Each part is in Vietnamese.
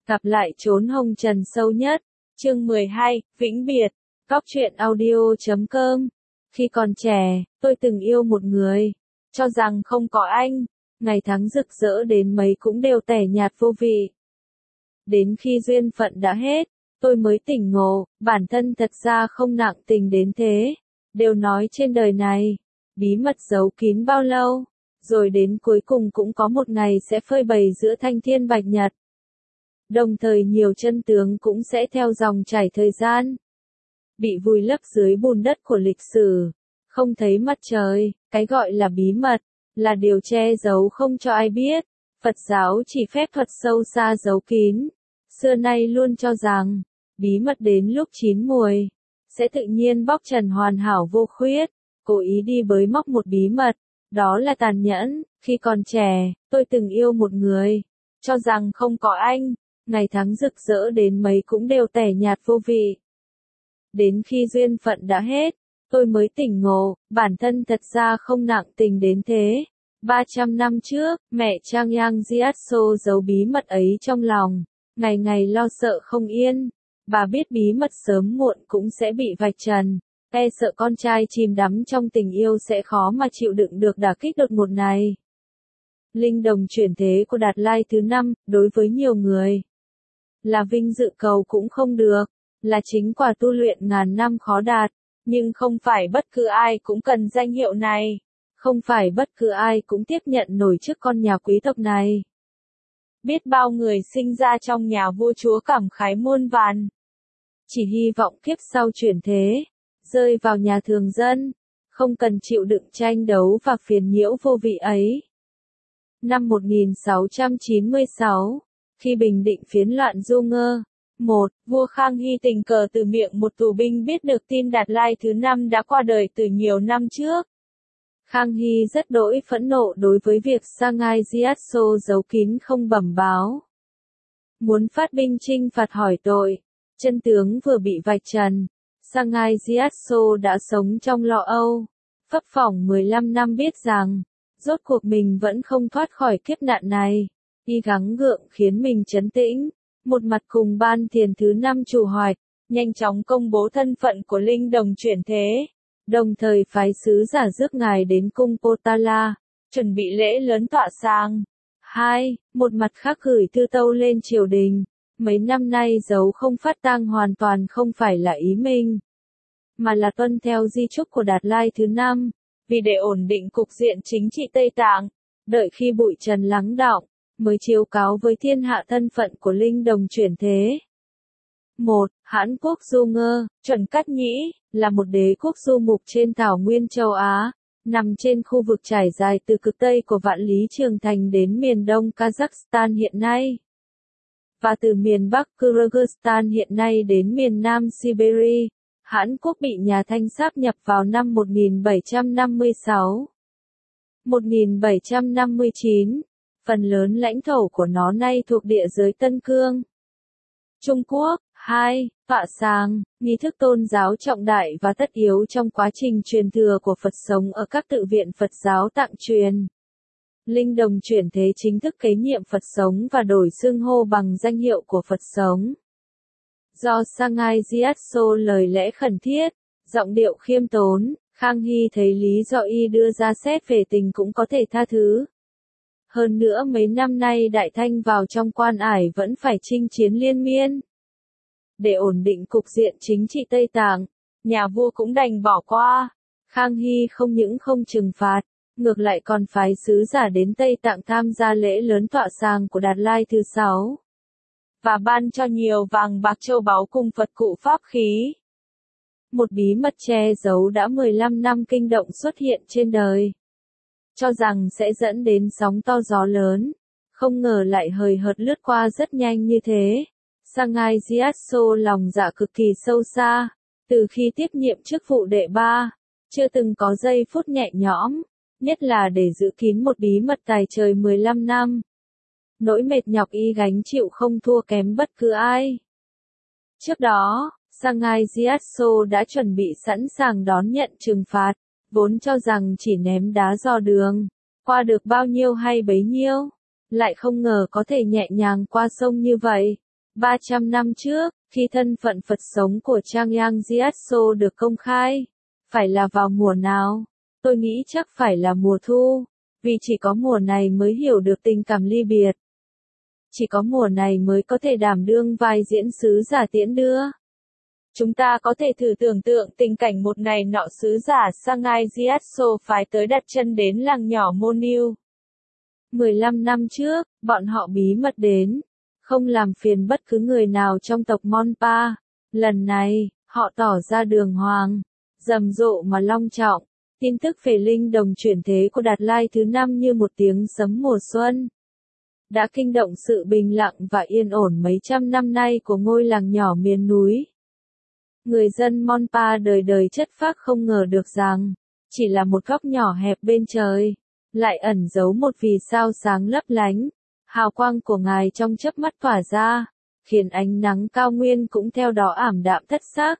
Gặp lại chốn hồng trần sâu nhất. Chương 12, Vĩnh biệt. Góc truyện audio.com. Khi còn trẻ, tôi từng yêu một người. Cho rằng không có anh, ngày tháng rực rỡ đến mấy cũng đều tẻ nhạt vô vị. Đến khi duyên phận đã hết, tôi mới tỉnh ngộ, bản thân thật ra không nặng tình đến thế. Đều nói trên đời này, bí mật giấu kín bao lâu, rồi đến cuối cùng cũng có một ngày sẽ phơi bày giữa thanh thiên bạch nhật. Đồng thời nhiều chân tướng cũng sẽ theo dòng chảy thời gian, bị vùi lấp dưới bùn đất của lịch sử, không thấy mặt trời. Cái gọi là bí mật, là điều che giấu không cho ai biết. Phật giáo chỉ phép thuật sâu xa giấu kín, xưa nay luôn cho rằng, bí mật đến lúc chín muồi, sẽ tự nhiên bóc trần hoàn hảo vô khuyết. Cố ý đi bới móc một bí mật, đó là tàn nhẫn. Khi còn trẻ, tôi từng yêu một người, cho rằng không có anh, ngày tháng rực rỡ đến mấy cũng đều tẻ nhạt vô vị. Đến khi duyên phận đã hết, tôi mới tỉnh ngộ, bản thân thật ra không nặng tình đến thế. 300 năm trước, mẹ Trang Yang Jiatso giấu bí mật ấy trong lòng, ngày ngày lo sợ không yên. Bà biết bí mật sớm muộn cũng sẽ bị vạch trần, e sợ con trai chìm đắm trong tình yêu sẽ khó mà chịu đựng được đả kích đột ngột này. Linh đồng chuyển thế của Đạt Lai thứ 5, đối với nhiều người, là vinh dự cầu cũng không được, là chính quả tu luyện ngàn năm khó đạt. Nhưng không phải bất cứ ai cũng cần danh hiệu này, không phải bất cứ ai cũng tiếp nhận nổi chức con nhà quý tộc này. Biết bao người sinh ra trong nhà vua chúa cảm khái muôn vàn, chỉ hy vọng kiếp sau chuyển thế, rơi vào nhà thường dân, không cần chịu đựng tranh đấu và phiền nhiễu vô vị ấy. Năm 1696, khi bình định phiến loạn Du Ngơ, vua Khang Hy tình cờ từ miệng một tù binh biết được tin Đạt Lai thứ 5 đã qua đời từ nhiều năm trước. Khang Hy rất đỗi phẫn nộ đối với việc Sangai Jiatso giấu kín không bẩm báo, muốn phát binh chinh phạt hỏi tội. Chân tướng vừa bị vạch trần, Sangai Jiatso đã sống trong lo âu, phấp phỏng 15 năm biết rằng, rốt cuộc mình vẫn không thoát khỏi kiếp nạn này. Y gắng gượng khiến mình trấn tĩnh, một mặt cùng ban thiền thứ 5 chủ hoạch, nhanh chóng công bố thân phận của linh đồng chuyển thế, đồng thời phái sứ giả rước ngài đến cung Potala, chuẩn bị lễ lớn tọa sang. Một mặt khác gửi thư tâu lên triều đình. Mấy năm nay giấu không phát tang hoàn toàn không phải là ý mình, mà là tuân theo di chúc của Đạt Lai thứ 5, vì để ổn định cục diện chính trị Tây Tạng, đợi khi bụi trần lắng đọng, mới chiếu cáo với thiên hạ thân phận của linh đồng chuyển thế. Hãn quốc Du Ngơ, Chuẩn Cát Nhĩ, là một đế quốc du mục trên thảo nguyên châu Á, nằm trên khu vực trải dài từ cực Tây của Vạn Lý Trường Thành đến miền đông Kazakhstan hiện nay, và từ miền Bắc Kyrgyzstan hiện nay đến miền Nam Siberia. Hãn quốc bị nhà Thanh sáp nhập vào năm 1756. 1759, phần lớn lãnh thổ của nó nay thuộc địa giới Tân Cương, Trung Quốc. Tọa sàng, nghi thức tôn giáo trọng đại và tất yếu trong quá trình truyền thừa của Phật sống ở các tự viện Phật giáo tạng truyền. Linh đồng chuyển thế chính thức kế nhiệm Phật sống và đổi xưng hô bằng danh hiệu của Phật sống. Do Sangai Jiatso lời lẽ khẩn thiết, giọng điệu khiêm tốn, Khang Hy thấy lý do y đưa ra xét về tình cũng có thể tha thứ. Hơn nữa mấy năm nay Đại Thanh vào trong quan ải vẫn phải chinh chiến liên miên. Để ổn định cục diện chính trị Tây Tạng, nhà vua cũng đành bỏ qua. Khang Hy không những không trừng phạt, ngược lại còn phái sứ giả đến Tây Tạng tham gia lễ lớn tọa sàng của Đạt Lai thứ 6. Và ban cho nhiều vàng bạc châu báu cùng Phật cụ pháp khí. Một bí mật che giấu đã 15 năm kinh động xuất hiện trên đời. Cho rằng sẽ dẫn đến sóng to gió lớn, không ngờ lại hời hợt lướt qua rất nhanh như thế. Sangai Jiatso lòng dạ cực kỳ sâu xa, từ khi tiếp nhiệm chức vụ đệ 3, chưa từng có giây phút nhẹ nhõm, nhất là để giữ kín một bí mật tài trời 15 năm. Nỗi mệt nhọc y gánh chịu không thua kém bất cứ ai. Trước đó, Sangai Jiatso đã chuẩn bị sẵn sàng đón nhận trừng phạt, vốn cho rằng chỉ ném đá dò đường, qua được bao nhiêu hay bấy nhiêu, lại không ngờ có thể nhẹ nhàng qua sông như vậy. 300 năm trước, khi thân phận Phật sống của Changyang Gyatso được công khai, phải là vào mùa nào? Tôi nghĩ chắc phải là mùa thu, vì chỉ có mùa này mới hiểu được tình cảm ly biệt. Chỉ có mùa này mới có thể đảm đương vai diễn sứ giả tiễn đưa. Chúng ta có thể thử tưởng tượng tình cảnh một ngày nọ sứ giả Changyang Gyatso phái tới đặt chân đến làng nhỏ Monil. 15 năm trước, bọn họ bí mật đến, không làm phiền bất cứ người nào trong tộc Monpa. Lần này, họ tỏ ra đường hoàng, rầm rộ mà long trọng. Tin tức về linh đồng chuyển thế của Đạt Lai thứ 5 như một tiếng sấm mùa xuân, đã kinh động sự bình lặng và yên ổn mấy trăm năm nay của ngôi làng nhỏ miền núi. Người dân Monpa đời đời chất phác không ngờ được rằng, chỉ là một góc nhỏ hẹp bên trời, lại ẩn giấu một vì sao sáng lấp lánh. Hào quang của ngài trong chớp mắt tỏa ra, khiến ánh nắng cao nguyên cũng theo đó ảm đạm thất sắc.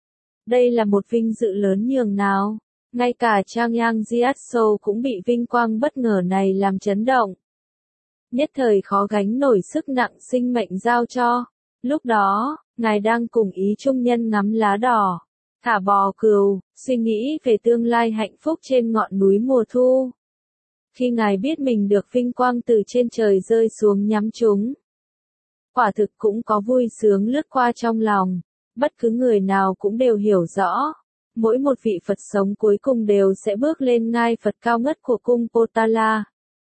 Đây là một vinh dự lớn nhường nào, ngay cả Changyang Gyatso cũng bị vinh quang bất ngờ này làm chấn động. Nhất thời khó gánh nổi sức nặng sinh mệnh giao cho. Lúc đó, ngài đang cùng ý trung nhân ngắm lá đỏ, thả bò cừu, suy nghĩ về tương lai hạnh phúc trên ngọn núi mùa thu. Khi ngài biết mình được vinh quang từ trên trời rơi xuống nhắm chúng, quả thực cũng có vui sướng lướt qua trong lòng. Bất cứ người nào cũng đều hiểu rõ, mỗi một vị Phật sống cuối cùng đều sẽ bước lên ngai Phật cao ngất của cung Potala,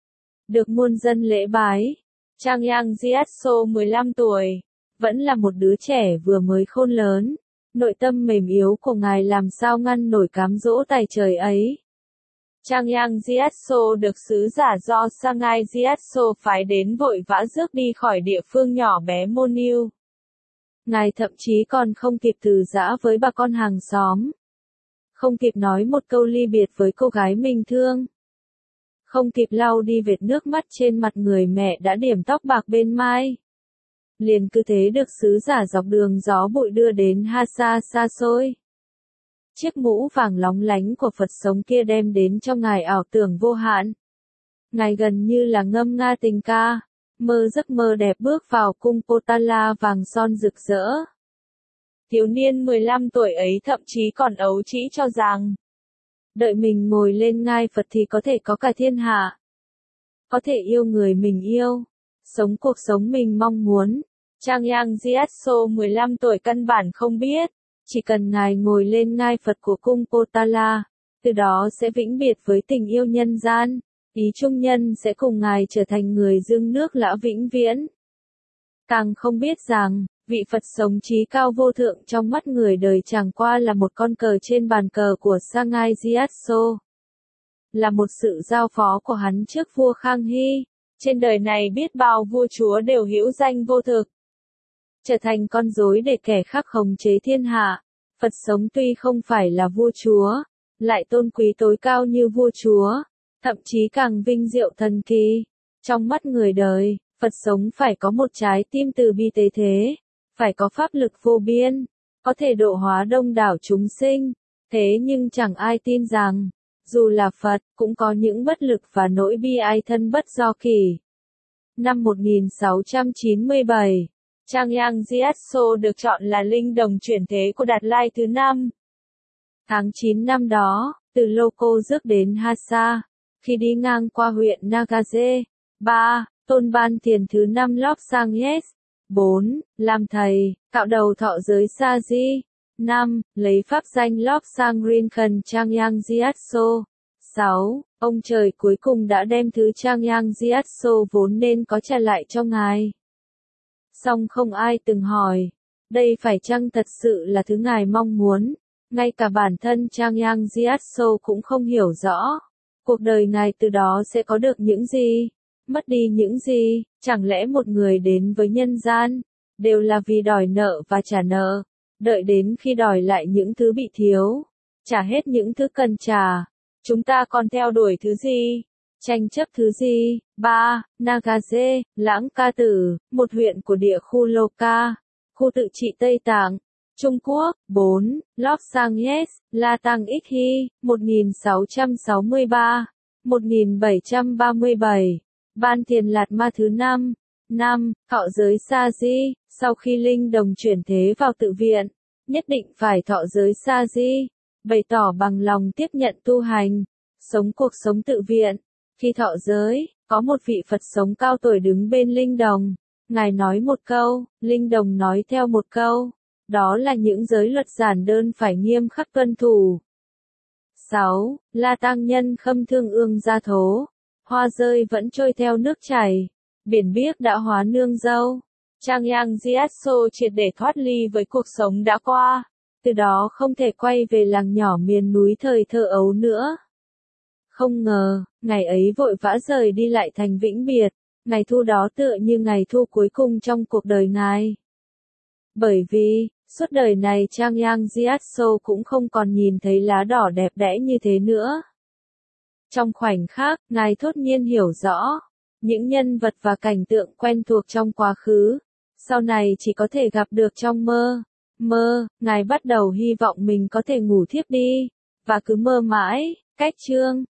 được muôn dân lễ bái. Changyang Gyatso 15 tuổi, vẫn là một đứa trẻ vừa mới khôn lớn. Nội tâm mềm yếu của ngài làm sao ngăn nổi cám dỗ tài trời ấy. Changyang Gyatso được sứ giả do Changyang Gyatso phái đến vội vã rước đi khỏi địa phương nhỏ bé Monil. Ngài thậm chí còn không kịp từ giã với bà con hàng xóm. Không kịp nói một câu ly biệt với cô gái mình thương. Không kịp lau đi vệt nước mắt trên mặt người mẹ đã điểm tóc bạc bên mai. Liền cứ thế được sứ giả dọc đường gió bụi đưa đến Hasa xa xôi. Chiếc mũ vàng lóng lánh của Phật sống kia đem đến cho ngài ảo tưởng vô hạn. Ngài gần như là ngâm nga tình ca, mơ giấc mơ đẹp bước vào cung Potala vàng son rực rỡ. Thiếu niên 15 tuổi ấy thậm chí còn ấu trĩ cho rằng, đợi mình ngồi lên ngai Phật thì có thể có cả thiên hạ. Có thể yêu người mình yêu, sống cuộc sống mình mong muốn. Changyang Gyatso 15 tuổi căn bản không biết, chỉ cần ngài ngồi lên ngai Phật của cung Potala, từ đó sẽ vĩnh biệt với tình yêu nhân gian, ý trung nhân sẽ cùng ngài trở thành người dương nước lã vĩnh viễn. Càng không biết rằng, vị Phật sống trí cao vô thượng trong mắt người đời chẳng qua là một con cờ trên bàn cờ của Changyang Gyatso. Là một sự giao phó của hắn trước vua Khang Hy. Trên đời này biết bao vua chúa đều hữu danh vô thực, trở thành con rối để kẻ khác khống chế thiên hạ. Phật sống tuy không phải là vua chúa, lại tôn quý tối cao như vua chúa, thậm chí càng vinh diệu thần kỳ. Trong mắt người đời, Phật sống phải có một trái tim từ bi tế thế, phải có pháp lực vô biên, có thể độ hóa đông đảo chúng sinh. Thế nhưng chẳng ai tin rằng, dù là Phật, cũng có những bất lực và nỗi bi ai thân bất do kỳ. Năm 1697, Changyang Gyatso được chọn là linh đồng chuyển thế của Đạt Lai thứ 5. Tháng 9 năm đó, từ Loko rước đến Hasa, khi đi ngang qua huyện Nagaje. 3. Tôn ban tiền thứ 5 Lobsang Yes. 4. Làm thầy, cạo đầu thọ giới Sa Di. 5. Lấy pháp danh Lobsang Rinchen Changyang Gyatso. 6. Ông trời cuối cùng đã đem thứ Changyang Gyatso vốn nên có trả lại cho ngài. Song không ai từng hỏi, đây phải chăng thật sự là thứ ngài mong muốn? Ngay cả bản thân Changyang Gyatso cũng không hiểu rõ. Cuộc đời ngài từ đó sẽ có được những gì? Mất đi những gì? Chẳng lẽ một người đến với nhân gian, đều là vì đòi nợ và trả nợ, đợi đến khi đòi lại những thứ bị thiếu, trả hết những thứ cần trả, chúng ta còn theo đuổi thứ gì? Tranh chấp thứ gì? 3. Nagaje, Lãng Ca Tử, một huyện của địa khu Loka, khu tự trị Tây Tạng, Trung Quốc. 4. Lobsang Yes, La Tăng Ích Hy, 1663, 1737, Ban Thiền Lạt Ma thứ 5, 5. Thọ giới sa di, sau khi linh đồng chuyển thế vào tự viện, nhất định phải thọ giới sa di, bày tỏ bằng lòng tiếp nhận tu hành, sống cuộc sống tự viện. Khi thọ giới, có một vị Phật sống cao tuổi đứng bên linh đồng, Ngài nói một câu, linh đồng nói theo một câu, đó là những giới luật giản đơn phải nghiêm khắc tuân thủ. 6. La tăng nhân khâm thương ương gia thố, hoa rơi vẫn trôi theo nước chảy, biển biếc đã hóa nương dâu. Trang Yang Jiatso triệt để thoát ly với cuộc sống đã qua, từ đó không thể quay về làng nhỏ miền núi thời thơ ấu nữa. Không ngờ, ngày ấy vội vã rời đi lại thành vĩnh biệt, ngày thu đó tựa như ngày thu cuối cùng trong cuộc đời Ngài. Bởi vì, suốt đời này Trang Yang Jiatso cũng không còn nhìn thấy lá đỏ đẹp đẽ như thế nữa. Trong khoảnh khắc, Ngài thốt nhiên hiểu rõ, những nhân vật và cảnh tượng quen thuộc trong quá khứ, sau này chỉ có thể gặp được trong mơ. Ngài bắt đầu hy vọng mình có thể ngủ thiếp đi, và cứ mơ mãi. Cách chương